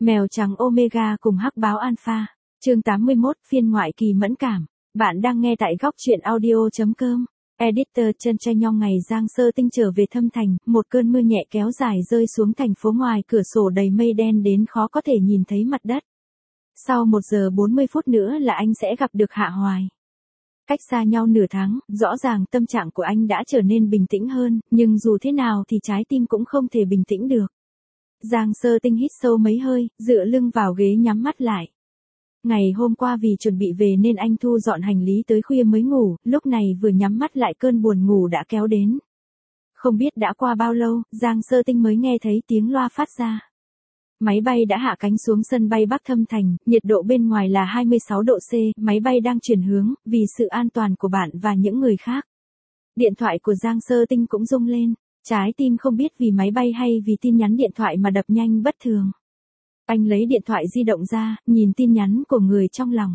Mèo trắng Omega cùng hắc báo Alpha. Chương 81, phiên ngoại kỳ mẫn cảm. Bạn đang nghe tại góc truyện audio.com. Editor Chân Trai Nhong. Ngày Giang Sơ Tinh trở về Thâm Thành, một cơn mưa nhẹ kéo dài rơi xuống thành phố, ngoài cửa sổ đầy mây đen đến khó có thể nhìn thấy mặt đất. Sau 1 giờ 40 phút nữa là anh sẽ gặp được Hạ Hoài. Cách xa nhau nửa tháng, rõ ràng tâm trạng của anh đã trở nên bình tĩnh hơn, nhưng dù thế nào thì trái tim cũng không thể bình tĩnh được. Giang Sơ Tinh hít sâu mấy hơi, dựa lưng vào ghế nhắm mắt lại. Ngày hôm qua vì chuẩn bị về nên anh thu dọn hành lý tới khuya mới ngủ, lúc này vừa nhắm mắt lại cơn buồn ngủ đã kéo đến. Không biết đã qua bao lâu, Giang Sơ Tinh mới nghe thấy tiếng loa phát ra. Máy bay đã hạ cánh xuống sân bay Bắc Thâm Thành, nhiệt độ bên ngoài là 26 độ C, máy bay đang chuyển hướng, vì sự an toàn của bạn và những người khác. Điện thoại của Giang Sơ Tinh cũng rung lên, trái tim không biết vì máy bay hay vì tin nhắn điện thoại mà đập nhanh bất thường. Anh lấy điện thoại di động ra, nhìn tin nhắn của người trong lòng.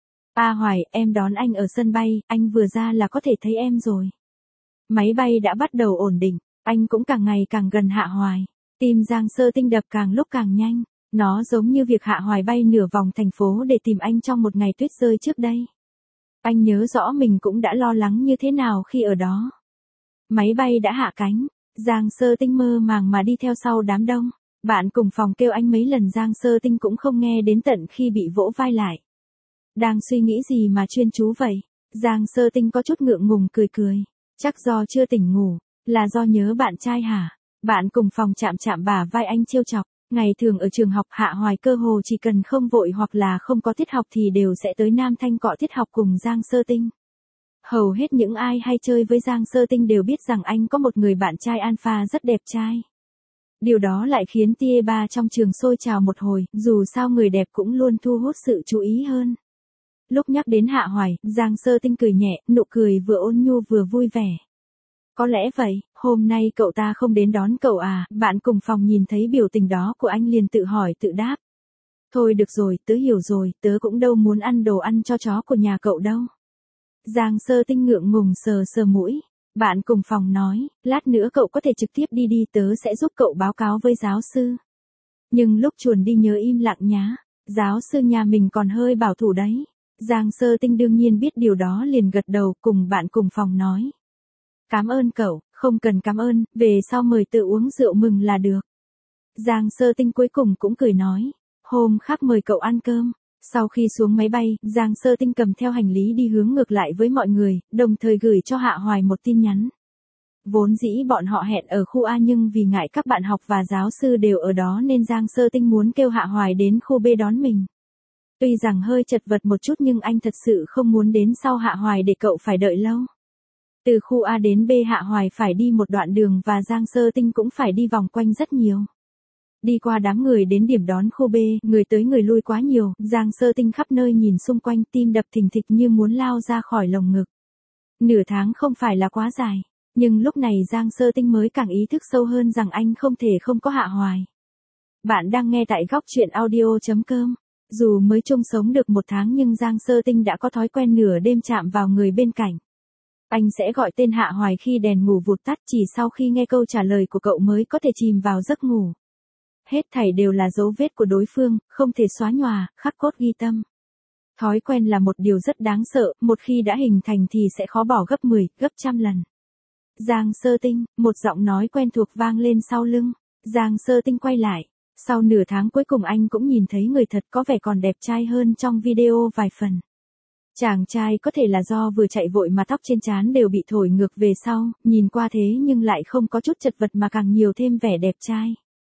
A Hoài, em đón anh ở sân bay, anh vừa ra là có thể thấy em rồi. Máy bay đã bắt đầu ổn định, anh cũng càng ngày càng gần Hạ Hoài. Tim Giang Sơ Tinh đập càng lúc càng nhanh, nó giống như việc Hạ Hoài bay nửa vòng thành phố để tìm anh trong một ngày tuyết rơi trước đây. Anh nhớ rõ mình cũng đã lo lắng như thế nào khi ở đó. Máy bay đã hạ cánh, Giang Sơ Tinh mơ màng mà đi theo sau đám đông. Bạn cùng phòng kêu anh mấy lần Giang Sơ Tinh cũng không nghe đến tận khi bị vỗ vai lại. Đang suy nghĩ gì mà chuyên chú vậy? Giang Sơ Tinh có chút ngượng ngùng cười cười. Chắc do chưa tỉnh ngủ, là do nhớ bạn trai hả? Bạn cùng phòng chạm chạm bả vai anh trêu chọc. Ngày thường ở trường học Hạ Hoài cơ hồ chỉ cần không vội hoặc là không có tiết học thì đều sẽ tới Nam Thanh cọ tiết học cùng Giang Sơ Tinh. Hầu hết những ai hay chơi với Giang Sơ Tinh đều biết rằng anh có một người bạn trai alpha rất đẹp trai. Điều đó lại khiến tia ba trong trường sôi trào một hồi, dù sao người đẹp cũng luôn thu hút sự chú ý hơn. Lúc nhắc đến Hạ Hoài, Giang Sơ Tinh cười nhẹ, nụ cười vừa ôn nhu vừa vui vẻ. Có lẽ vậy, hôm nay cậu ta không đến đón cậu à? Bạn cùng phòng nhìn thấy biểu tình đó của anh liền tự hỏi tự đáp. Thôi được rồi, tớ hiểu rồi, tớ cũng đâu muốn ăn đồ ăn cho chó của nhà cậu đâu. Giang Sơ Tinh ngượng ngùng sờ sờ mũi. Bạn cùng phòng nói, lát nữa cậu có thể trực tiếp đi, tớ sẽ giúp cậu báo cáo với giáo sư. Nhưng lúc chuồn đi nhớ im lặng nhá, giáo sư nhà mình còn hơi bảo thủ đấy. Giang Sơ Tinh đương nhiên biết điều đó liền gật đầu cùng bạn cùng phòng nói. Cảm ơn cậu, không cần cảm ơn, về sau mời tự uống rượu mừng là được. Giang Sơ Tinh cuối cùng cũng cười nói, hôm khác mời cậu ăn cơm. Sau khi xuống máy bay, Giang Sơ Tinh cầm theo hành lý đi hướng ngược lại với mọi người, đồng thời gửi cho Hạ Hoài một tin nhắn. Vốn dĩ bọn họ hẹn ở khu A nhưng vì ngại các bạn học và giáo sư đều ở đó nên Giang Sơ Tinh muốn kêu Hạ Hoài đến khu B đón mình. Tuy rằng hơi chật vật một chút nhưng anh thật sự không muốn đến sau Hạ Hoài để cậu phải đợi lâu. Từ khu A đến B Hạ Hoài phải đi một đoạn đường và Giang Sơ Tinh cũng phải đi vòng quanh rất nhiều. Đi qua đám người đến điểm đón khu B, người tới người lui quá nhiều, Giang Sơ Tinh khắp nơi nhìn xung quanh, tim đập thình thịch như muốn lao ra khỏi lồng ngực. Nửa tháng không phải là quá dài, nhưng lúc này Giang Sơ Tinh mới càng ý thức sâu hơn rằng anh không thể không có Hạ Hoài. Bạn đang nghe tại góc truyện audio.com. Dù mới chung sống được 1 tháng nhưng Giang Sơ Tinh đã có thói quen nửa đêm chạm vào người bên cạnh. Anh sẽ gọi tên Hạ Hoài khi đèn ngủ vụt tắt, chỉ sau khi nghe câu trả lời của cậu mới có thể chìm vào giấc ngủ. Hết thảy đều là dấu vết của đối phương, không thể xóa nhòa, khắc cốt ghi tâm. Thói quen là một điều rất đáng sợ, một khi đã hình thành thì sẽ khó bỏ gấp 10, gấp trăm lần. Giang Sơ Tinh, một giọng nói quen thuộc vang lên sau lưng. Giang Sơ Tinh quay lại. Sau nửa tháng cuối cùng anh cũng nhìn thấy người thật, có vẻ còn đẹp trai hơn trong video vài phần. Chàng trai có thể là do vừa chạy vội mà tóc trên trán đều bị thổi ngược về sau, nhìn qua thế nhưng lại không có chút chật vật mà càng nhiều thêm vẻ đẹp trai.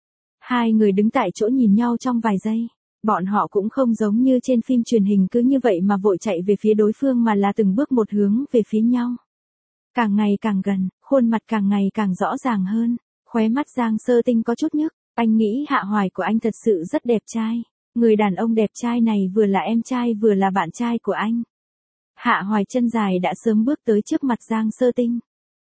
Hai người đứng tại chỗ nhìn nhau trong vài giây. Bọn họ cũng không giống như trên phim truyền hình cứ như vậy mà vội chạy về phía đối phương mà là từng bước một hướng về phía nhau. Càng ngày càng gần, khuôn mặt càng ngày càng rõ ràng hơn. Khóe mắt Giang Sơ Tinh có chút nhức. Anh nghĩ Hạ Hoài của anh thật sự rất đẹp trai. Người đàn ông đẹp trai này vừa là em trai vừa là bạn trai của anh. Hạ Hoài chân dài đã sớm bước tới trước mặt Giang Sơ Tinh.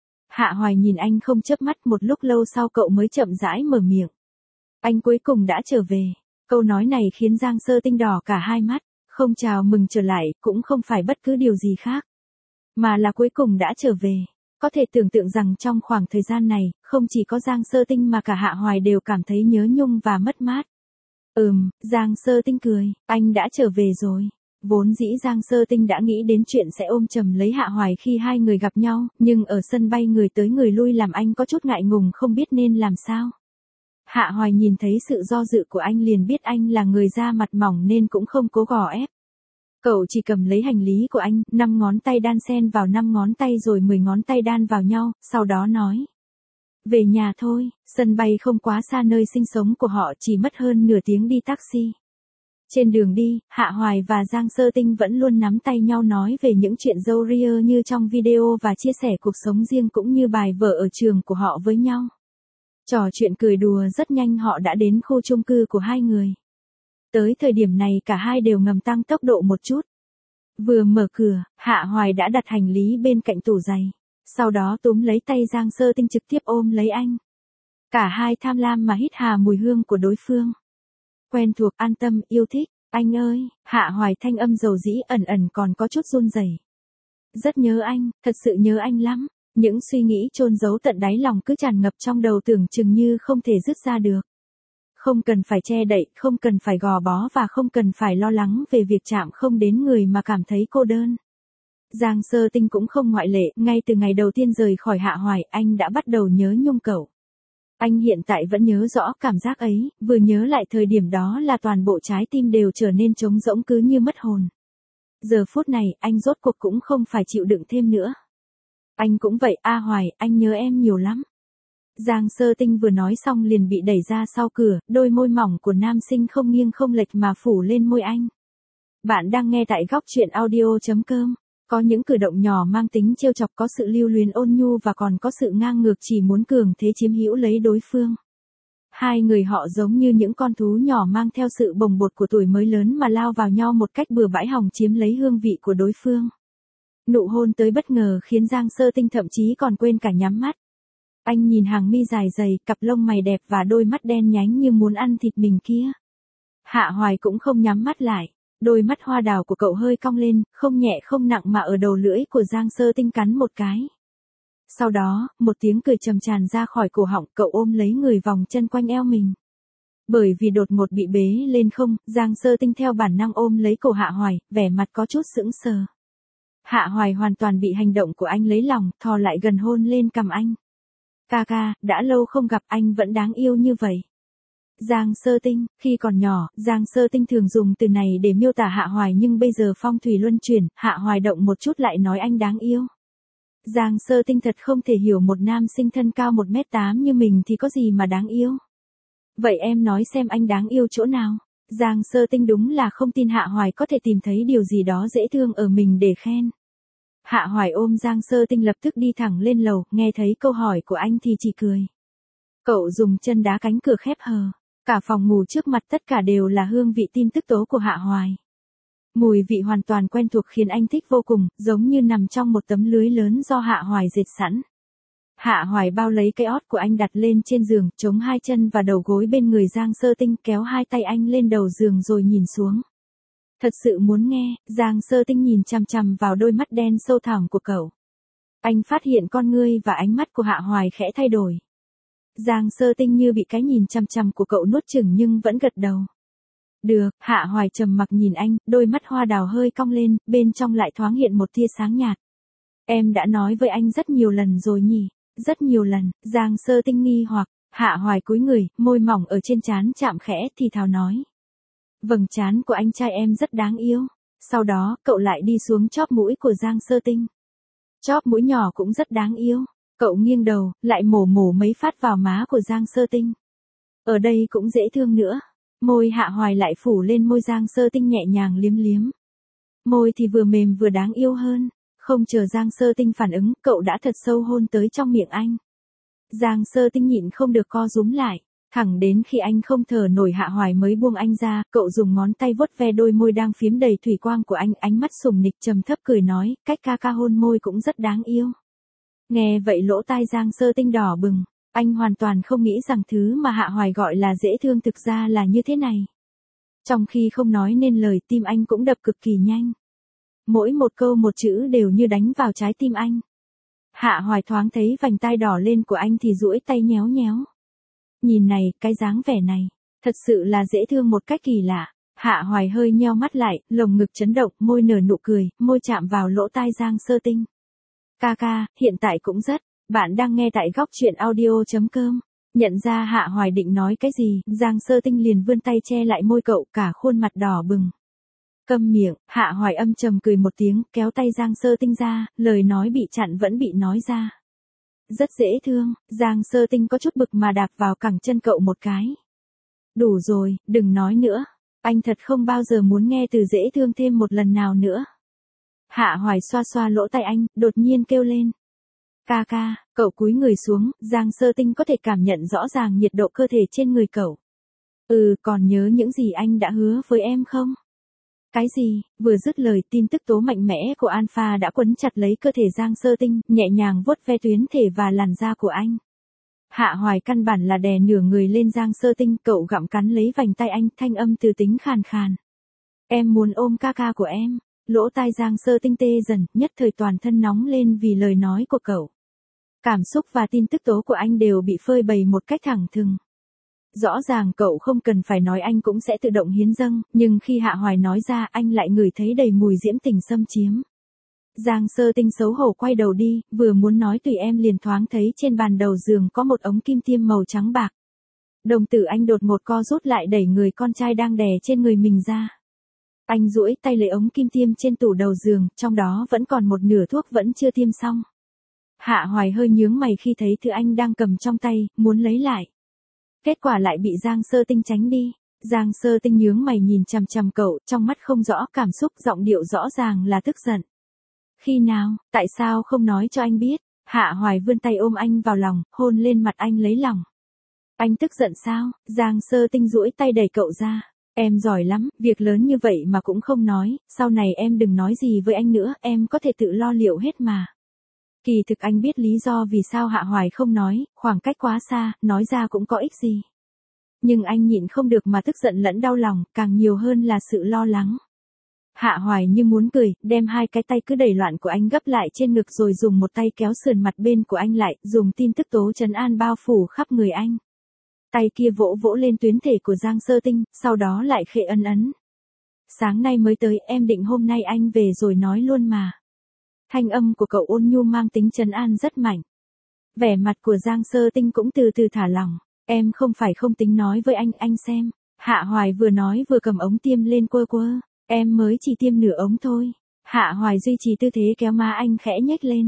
Hạ Hoài nhìn anh không chớp mắt, một lúc lâu sau cậu mới chậm rãi mở miệng. Anh cuối cùng đã trở về. Câu nói này khiến Giang Sơ Tinh đỏ cả hai mắt, không chào mừng trở lại, cũng không phải bất cứ điều gì khác. Mà là cuối cùng đã trở về. Có thể tưởng tượng rằng trong khoảng thời gian này, không chỉ có Giang Sơ Tinh mà cả Hạ Hoài đều cảm thấy nhớ nhung và mất mát. Giang Sơ Tinh cười, anh đã trở về rồi. Vốn dĩ Giang Sơ Tinh đã nghĩ đến chuyện sẽ ôm chầm lấy Hạ Hoài khi hai người gặp nhau, nhưng ở sân bay người tới người lui làm anh có chút ngại ngùng không biết nên làm sao. Hạ Hoài nhìn thấy sự do dự của anh liền biết anh là người da mặt mỏng nên cũng không cố gò ép. Cậu chỉ cầm lấy hành lý của anh, 5 ngón tay đan xen vào 5 ngón tay rồi 10 ngón tay đan vào nhau, sau đó nói. Về nhà thôi, sân bay không quá xa nơi sinh sống của họ, chỉ mất hơn nửa tiếng đi taxi. Trên đường đi, Hạ Hoài và Giang Sơ Tinh vẫn luôn nắm tay nhau nói về những chuyện râu ria như trong video và chia sẻ cuộc sống riêng cũng như bài vở ở trường của họ với nhau. Trò chuyện cười đùa rất nhanh họ đã đến khu chung cư của hai người. Tới thời điểm này cả hai đều ngầm tăng tốc độ một chút. Vừa mở cửa, Hạ Hoài đã đặt hành lý bên cạnh tủ giày. Sau đó túm lấy tay Giang Sơ Tinh trực tiếp ôm lấy anh. Cả hai tham lam mà hít hà mùi hương của đối phương. Quen thuộc, an tâm, yêu thích. Anh ơi, Hạ Hoài thanh âm dầu dĩ ẩn ẩn còn có chút run rẩy. Rất nhớ anh, thật sự nhớ anh lắm. Những suy nghĩ chôn giấu tận đáy lòng cứ tràn ngập trong đầu tưởng chừng như không thể dứt ra được. Không cần phải che đậy, không cần phải gò bó và không cần phải lo lắng về việc chạm không đến người mà cảm thấy cô đơn. Giang Sơ Tinh cũng không ngoại lệ, ngay từ ngày đầu tiên rời khỏi Hạ Hoài, anh đã bắt đầu nhớ nhung cậu. Anh hiện tại vẫn nhớ rõ cảm giác ấy, vừa nhớ lại thời điểm đó là toàn bộ trái tim đều trở nên trống rỗng cứ như mất hồn. Giờ phút này, anh rốt cuộc cũng không phải chịu đựng thêm nữa. Anh cũng vậy, Hoài, anh nhớ em nhiều lắm. Giang Sơ Tinh vừa nói xong liền bị đẩy ra sau cửa, đôi môi mỏng của nam sinh không nghiêng không lệch mà phủ lên môi anh. Bạn đang nghe tại góc truyện audio.com. Có những cử động nhỏ mang tính trêu chọc, có sự lưu luyến ôn nhu và còn có sự ngang ngược chỉ muốn cường thế chiếm hữu lấy đối phương. Hai người họ giống như những con thú nhỏ mang theo sự bồng bột của tuổi mới lớn mà lao vào nhau một cách bừa bãi hòng chiếm lấy hương vị của đối phương. Nụ hôn tới bất ngờ khiến Giang Sơ Tinh thậm chí còn quên cả nhắm mắt. Anh nhìn hàng mi dài dày, cặp lông mày đẹp và đôi mắt đen nhánh như muốn ăn thịt mình kia. Hạ Hoài cũng không nhắm mắt lại. Đôi mắt hoa đào của cậu hơi cong lên, không nhẹ không nặng mà ở đầu lưỡi của Giang Sơ Tinh cắn một cái. Sau đó, một tiếng cười trầm tràn ra khỏi cổ họng, cậu ôm lấy người vòng chân quanh eo mình. Bởi vì đột ngột bị bế lên không, Giang Sơ Tinh theo bản năng ôm lấy cổ Hạ Hoài, vẻ mặt có chút sững sờ. Hạ Hoài hoàn toàn bị hành động của anh lấy lòng, thò lại gần hôn lên cằm anh. Ca, đã lâu không gặp, anh vẫn đáng yêu như vậy. Giang Sơ Tinh, khi còn nhỏ, Giang Sơ Tinh thường dùng từ này để miêu tả Hạ Hoài nhưng bây giờ phong thủy luân chuyển, Hạ Hoài động một chút lại nói anh đáng yêu. Giang Sơ Tinh thật không thể hiểu một nam sinh thân cao 1m8 như mình thì có gì mà đáng yêu. Vậy em nói xem anh đáng yêu chỗ nào? Giang Sơ Tinh đúng là không tin Hạ Hoài có thể tìm thấy điều gì đó dễ thương ở mình để khen. Hạ Hoài ôm Giang Sơ Tinh lập tức đi thẳng lên lầu, nghe thấy câu hỏi của anh thì chỉ cười. Cậu dùng chân đá cánh cửa khép hờ. Cả phòng ngủ trước mặt tất cả đều là hương vị tin tức tố của Hạ Hoài. Mùi vị hoàn toàn quen thuộc khiến anh thích vô cùng, giống như nằm trong một tấm lưới lớn do Hạ Hoài dệt sẵn. Hạ Hoài bao lấy cái ót của anh đặt lên trên giường, chống hai chân và đầu gối bên người Giang Sơ Tinh, kéo hai tay anh lên đầu giường rồi nhìn xuống. Thật sự muốn nghe, Giang Sơ Tinh nhìn chằm chằm vào đôi mắt đen sâu thẳm của cậu. Anh phát hiện con ngươi và ánh mắt của Hạ Hoài khẽ thay đổi. Giang Sơ Tinh như bị cái nhìn chằm chằm của cậu nuốt chửng nhưng vẫn gật đầu. Được, Hạ Hoài trầm mặc nhìn anh, đôi mắt hoa đào hơi cong lên, bên trong lại thoáng hiện một tia sáng nhạt. Em đã nói với anh rất nhiều lần rồi nhỉ? Rất nhiều lần, Giang Sơ Tinh nghi hoặc, Hạ Hoài cúi người, môi mỏng ở trên trán chạm khẽ thì thào nói. Vầng trán của anh trai em rất đáng yêu. Sau đó, cậu lại đi xuống chóp mũi của Giang Sơ Tinh. Chóp mũi nhỏ cũng rất đáng yêu. Cậu nghiêng đầu, lại mổ mấy phát vào má của Giang Sơ Tinh. Ở đây cũng dễ thương nữa. Môi Hạ Hoài lại phủ lên môi Giang Sơ Tinh nhẹ nhàng liếm liếm. Môi thì vừa mềm vừa đáng yêu hơn. Không chờ Giang Sơ Tinh phản ứng, cậu đã thật sâu hôn tới trong miệng anh. Giang Sơ Tinh nhịn không được co rúm lại. Thẳng đến khi anh không thở nổi Hạ Hoài mới buông anh ra, cậu dùng ngón tay vuốt ve đôi môi đang phiếm đầy thủy quang của anh, ánh mắt sùng nịch trầm thấp cười nói, cách ca hôn môi cũng rất đáng yêu. Nghe vậy lỗ tai Giang Sơ Tinh đỏ bừng, anh hoàn toàn không nghĩ rằng thứ mà Hạ Hoài gọi là dễ thương thực ra là như thế này. Trong khi không nói nên lời, tim anh cũng đập cực kỳ nhanh. Mỗi một câu một chữ đều như đánh vào trái tim anh. Hạ Hoài thoáng thấy vành tai đỏ lên của anh thì duỗi tay nhéo nhéo. Nhìn này, cái dáng vẻ này. Thật sự là dễ thương một cách kỳ lạ. Hạ Hoài hơi nheo mắt lại, lồng ngực chấn động, môi nở nụ cười, môi chạm vào lỗ tai Giang Sơ Tinh. Ca ca, hiện tại cũng rất. Bạn đang nghe tại góc chuyện audio.com. Nhận ra Hạ Hoài định nói cái gì, Giang Sơ Tinh liền vươn tay che lại môi cậu, cả khuôn mặt đỏ bừng. Câm miệng, Hạ Hoài âm trầm cười một tiếng, kéo tay Giang Sơ Tinh ra, lời nói bị chặn vẫn bị nói ra. Rất dễ thương, Giang Sơ Tinh có chút bực mà đạp vào cẳng chân cậu một cái. Đủ rồi, đừng nói nữa. Anh thật không bao giờ muốn nghe từ dễ thương thêm một lần nào nữa. Hạ Hoài xoa xoa lỗ tai anh, đột nhiên kêu lên. Ca ca, cậu cúi người xuống, Giang Sơ Tinh có thể cảm nhận rõ ràng nhiệt độ cơ thể trên người cậu. Còn nhớ những gì anh đã hứa với em không? Cái gì? Vừa dứt lời, tin tức tố mạnh mẽ của Alpha đã quấn chặt lấy cơ thể Giang Sơ Tinh, nhẹ nhàng vuốt ve tuyến thể và làn da của anh. Hạ Hoài căn bản là đè nửa người lên Giang Sơ Tinh, cậu gặm cắn lấy vành tay anh, thanh âm từ tính khàn khàn. Em muốn ôm ca ca của em. Lỗ tai Giang Sơ Tinh tê dần, nhất thời toàn thân nóng lên vì lời nói của cậu. Cảm xúc và tin tức tố của anh đều bị phơi bày một cách thẳng thừng. Rõ ràng cậu không cần phải nói anh cũng sẽ tự động hiến dâng, nhưng khi Hạ Hoài nói ra anh lại ngửi thấy đầy mùi diễm tình xâm chiếm. Giang Sơ Tinh xấu hổ quay đầu đi, vừa muốn nói tùy em liền thoáng thấy trên bàn đầu giường có một ống kim tiêm màu trắng bạc. Đồng tử anh đột ngột co rút lại đẩy người con trai đang đè trên người mình ra. Anh duỗi tay lấy ống kim tiêm trên tủ đầu giường, trong đó vẫn còn một nửa thuốc vẫn chưa tiêm xong. Hạ Hoài hơi nhướng mày khi thấy thứ anh đang cầm trong tay, muốn lấy lại. Kết quả lại bị Giang Sơ Tinh tránh đi. Giang Sơ Tinh nhướng mày nhìn chằm chằm cậu, trong mắt không rõ cảm xúc, giọng điệu rõ ràng là tức giận. Khi nào, tại sao không nói cho anh biết? Hạ Hoài vươn tay ôm anh vào lòng, hôn lên mặt anh lấy lòng. Anh tức giận sao? Giang Sơ Tinh duỗi tay đẩy cậu ra. Em giỏi lắm, việc lớn như vậy mà cũng không nói, sau này em đừng nói gì với anh nữa, em có thể tự lo liệu hết mà. Kỳ thực anh biết lý do vì sao Hạ Hoài không nói, khoảng cách quá xa, nói ra cũng có ích gì. Nhưng anh nhịn không được mà tức giận lẫn đau lòng, càng nhiều hơn là sự lo lắng. Hạ Hoài như muốn cười, đem hai cái tay cứ đẩy loạn của anh gấp lại trên ngực rồi dùng một tay kéo sườn mặt bên của anh lại, dùng tin tức tố trấn an bao phủ khắp người anh. Tay kia vỗ vỗ lên tuyến thể của Giang Sơ Tinh, sau đó lại khẽ ấn ấn. Sáng nay mới tới, em định hôm nay anh về rồi nói luôn mà. Thanh âm của cậu ôn nhu mang tính trấn an rất mạnh. Vẻ mặt của Giang Sơ Tinh cũng từ từ thả lỏng. Em không phải không tính nói với anh xem. Hạ Hoài vừa nói vừa cầm ống tiêm lên quơ quơ. Em mới chỉ tiêm nửa ống thôi. Hạ Hoài duy trì tư thế kéo má anh khẽ nhếch lên.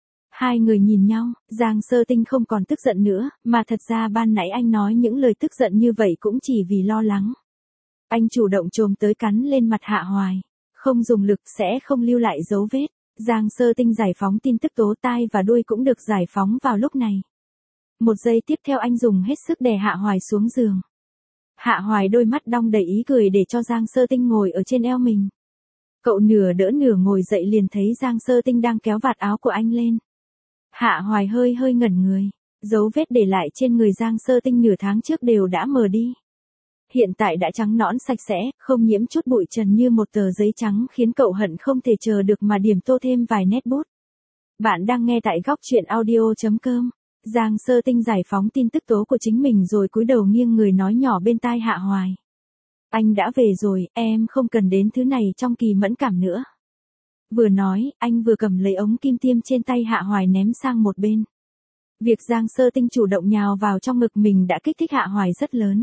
Hai người nhìn nhau, Giang Sơ Tinh không còn tức giận nữa, mà thật ra ban nãy anh nói những lời tức giận như vậy cũng chỉ vì lo lắng. Anh chủ động chồm tới cắn lên mặt Hạ Hoài. Không dùng lực sẽ không lưu lại dấu vết. Giang Sơ Tinh giải phóng tin tức tố, tai và đuôi cũng được giải phóng vào lúc này. Một giây tiếp theo anh dùng hết sức đè Hạ Hoài xuống giường. Hạ Hoài đôi mắt đong đầy ý cười để cho Giang Sơ Tinh ngồi ở trên eo mình. Cậu nửa đỡ nửa ngồi dậy liền thấy Giang Sơ Tinh đang kéo vạt áo của anh lên. Hạ Hoài hơi ngẩn người. Dấu vết để lại trên người Giang Sơ Tinh nửa tháng trước đều đã mờ đi. Hiện tại đã trắng nõn sạch sẽ, không nhiễm chút bụi trần như một tờ giấy trắng, khiến cậu hận không thể chờ được mà điểm tô thêm vài nét bút. Bạn đang nghe tại góc chuyện audio.com. Giang Sơ Tinh giải phóng tin tức tố của chính mình rồi cúi đầu nghiêng người nói nhỏ bên tai Hạ Hoài. Anh đã về rồi, em không cần đến thứ này trong kỳ mẫn cảm nữa. Vừa nói, anh vừa cầm lấy ống kim tiêm trên tay Hạ Hoài ném sang một bên. Việc Giang Sơ Tinh chủ động nhào vào trong ngực mình đã kích thích Hạ Hoài rất lớn.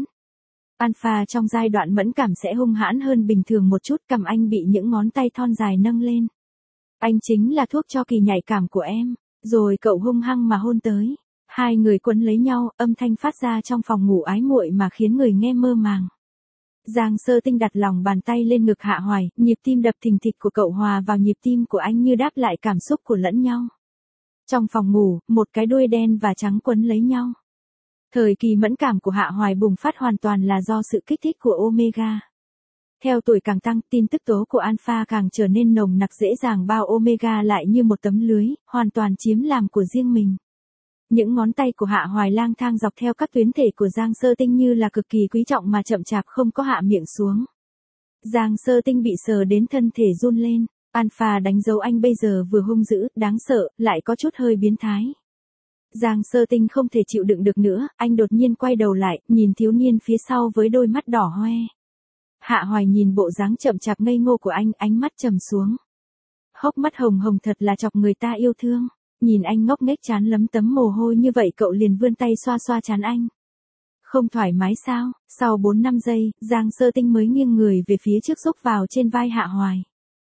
Alpha trong giai đoạn mẫn cảm sẽ hung hãn hơn bình thường một chút, cầm anh bị những ngón tay thon dài nâng lên. Anh chính là thuốc cho kỳ nhạy cảm của em. Rồi cậu hung hăng mà hôn tới. Hai người quấn lấy nhau, âm thanh phát ra trong phòng ngủ ái muội mà khiến người nghe mơ màng. Giang Sơ Tinh đặt lòng bàn tay lên ngực Hạ Hoài, nhịp tim đập thình thịch của cậu hòa vào nhịp tim của anh như đáp lại cảm xúc của lẫn nhau. Trong phòng ngủ, một cái đuôi đen và trắng quấn lấy nhau. Thời kỳ mẫn cảm của Hạ Hoài bùng phát hoàn toàn là do sự kích thích của Omega. Theo tuổi càng tăng, tin tức tố của Alpha càng trở nên nồng nặc, dễ dàng bao Omega lại như một tấm lưới, hoàn toàn chiếm làm của riêng mình. Những ngón tay của Hạ Hoài lang thang dọc theo các tuyến thể của Giang Sơ Tinh như là cực kỳ quý trọng mà chậm chạp không có hạ miệng xuống. Giang Sơ Tinh bị sờ đến thân thể run lên. Alpha đánh dấu anh bây giờ vừa hung dữ, đáng sợ, lại có chút hơi biến thái. Giang Sơ Tinh không thể chịu đựng được nữa, anh đột nhiên quay đầu lại, nhìn thiếu niên phía sau với đôi mắt đỏ hoe. Hạ Hoài nhìn bộ dáng chậm chạp ngây ngô của anh, ánh mắt trầm xuống. Hốc mắt hồng hồng thật là chọc người ta yêu thương. Nhìn anh ngốc nghếch trán lấm tấm mồ hôi như vậy, cậu liền vươn tay xoa xoa trán anh. Không thoải mái sao? Sau 4-5 giây, Giang Sơ Tinh mới nghiêng người về phía trước xúc vào trên vai Hạ Hoài.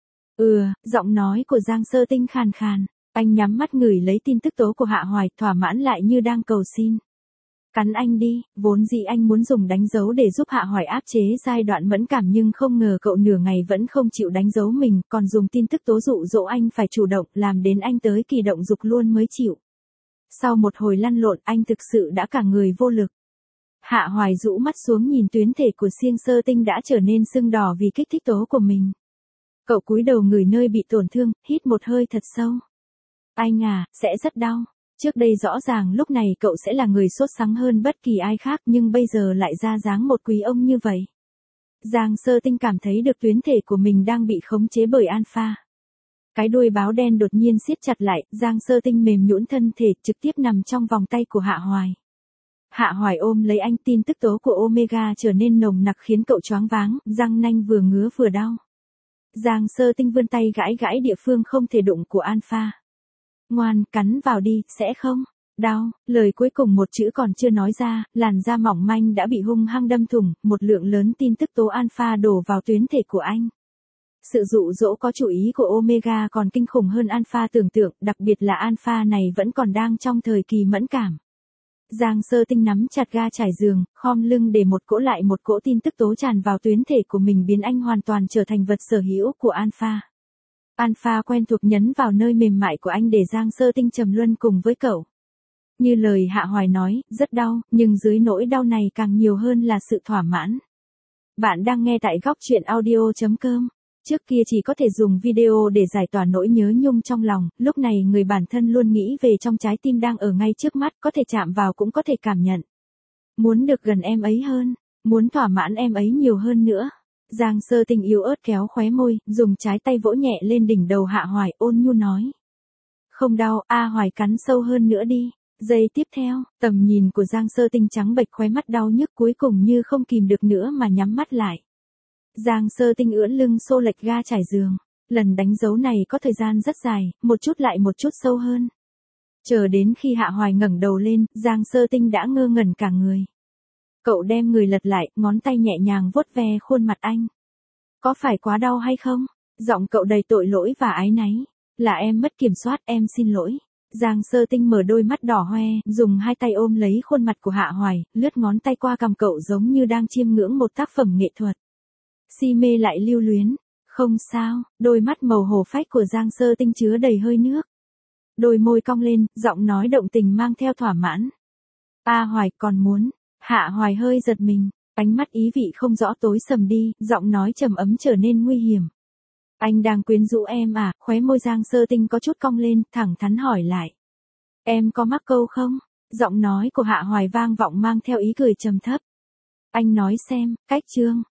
Giọng nói của Giang Sơ Tinh khàn khàn. Anh nhắm mắt ngửi lấy tin tức tố của Hạ Hoài, thỏa mãn lại như đang cầu xin. Cắn anh đi, vốn dĩ anh muốn dùng đánh dấu để giúp Hạ Hoài áp chế giai đoạn mẫn cảm, nhưng không ngờ cậu nửa ngày vẫn không chịu đánh dấu mình, còn dùng tin tức tố dụ dỗ anh phải chủ động, làm đến anh tới kỳ động dục luôn mới chịu. Sau một hồi lăn lộn, anh thực sự đã cả người vô lực. Hạ Hoài rũ mắt xuống nhìn tuyến thể của Giang Sơ Tinh đã trở nên sưng đỏ vì kích thích tố của mình. Cậu cúi đầu ngửi nơi bị tổn thương, hít một hơi thật sâu. Anh à, sẽ rất đau. Trước đây rõ ràng lúc này cậu sẽ là người sốt sắng hơn bất kỳ ai khác, nhưng bây giờ lại ra dáng một quý ông như vậy. Giang Sơ Tinh cảm thấy được tuyến thể của mình đang bị khống chế bởi alpha. Cái đuôi báo đen đột nhiên siết chặt lại, Giang Sơ Tinh mềm nhũn thân thể trực tiếp nằm trong vòng tay của Hạ Hoài. Hạ Hoài ôm lấy anh, tin tức tố của Omega trở nên nồng nặc khiến cậu choáng váng, răng nanh vừa ngứa vừa đau. Giang Sơ Tinh vươn tay gãi gãi địa phương không thể đụng của alpha. Ngoan, cắn vào đi, sẽ không đau. Lời cuối cùng một chữ còn chưa nói ra, làn da mỏng manh đã bị hung hăng đâm thủng, một lượng lớn tin tức tố alpha đổ vào tuyến thể của anh. Sự dụ dỗ có chủ ý của Omega còn kinh khủng hơn alpha tưởng tượng, đặc biệt là alpha này vẫn còn đang trong thời kỳ mẫn cảm. Giang Sơ Tinh nắm chặt ga trải giường, khom lưng để một cỗ lại một cỗ tin tức tố tràn vào tuyến thể của mình, biến anh hoàn toàn trở thành vật sở hữu của alpha. Alpha quen thuộc nhấn vào nơi mềm mại của anh để Giang Sơ Tinh trầm luân cùng với cậu. Như lời Hạ Hoài nói, rất đau, nhưng dưới nỗi đau này càng nhiều hơn là sự thỏa mãn. Bạn đang nghe tại góc truyện audio.com. Trước kia chỉ có thể dùng video để giải tỏa nỗi nhớ nhung trong lòng, lúc này người bản thân luôn nghĩ về trong trái tim đang ở ngay trước mắt, có thể chạm vào cũng có thể cảm nhận. Muốn được gần em ấy hơn, muốn thỏa mãn em ấy nhiều hơn nữa. Giang Sơ Tinh yếu ớt kéo khóe môi, dùng trái tay vỗ nhẹ lên đỉnh đầu Hạ Hoài, ôn nhu nói. Không đau, Hoài cắn sâu hơn nữa đi. Giây tiếp theo, tầm nhìn của Giang Sơ Tinh trắng bệch, khóe mắt đau nhức cuối cùng như không kìm được nữa mà nhắm mắt lại. Giang Sơ Tinh ưỡn lưng xô lệch ga trải giường. Lần đánh dấu này có thời gian rất dài, một chút lại một chút sâu hơn. Chờ đến khi Hạ Hoài ngẩng đầu lên, Giang Sơ Tinh đã ngơ ngẩn cả người. Cậu đem người lật lại, ngón tay nhẹ nhàng vuốt ve khuôn mặt anh. Có phải quá đau hay không? Giọng cậu đầy tội lỗi và áy náy. Là em mất kiểm soát, em xin lỗi. Giang Sơ Tinh mở đôi mắt đỏ hoe, dùng hai tay ôm lấy khuôn mặt của Hạ Hoài, lướt ngón tay qua cằm cậu giống như đang chiêm ngưỡng một tác phẩm nghệ thuật. Si mê lại lưu luyến. Không sao, đôi mắt màu hổ phách của Giang Sơ Tinh chứa đầy hơi nước. Đôi môi cong lên, giọng nói động tình mang theo thỏa mãn. Hoài còn muốn. Hạ Hoài hơi giật mình, ánh mắt ý vị không rõ tối sầm đi, giọng nói trầm ấm trở nên nguy hiểm. Anh đang quyến rũ em à? Khóe môi Giang Sơ Tinh có chút cong lên, thẳng thắn hỏi lại. Em có mắc câu không? Giọng nói của Hạ Hoài vang vọng mang theo ý cười trầm thấp. Anh nói xem, cách chương.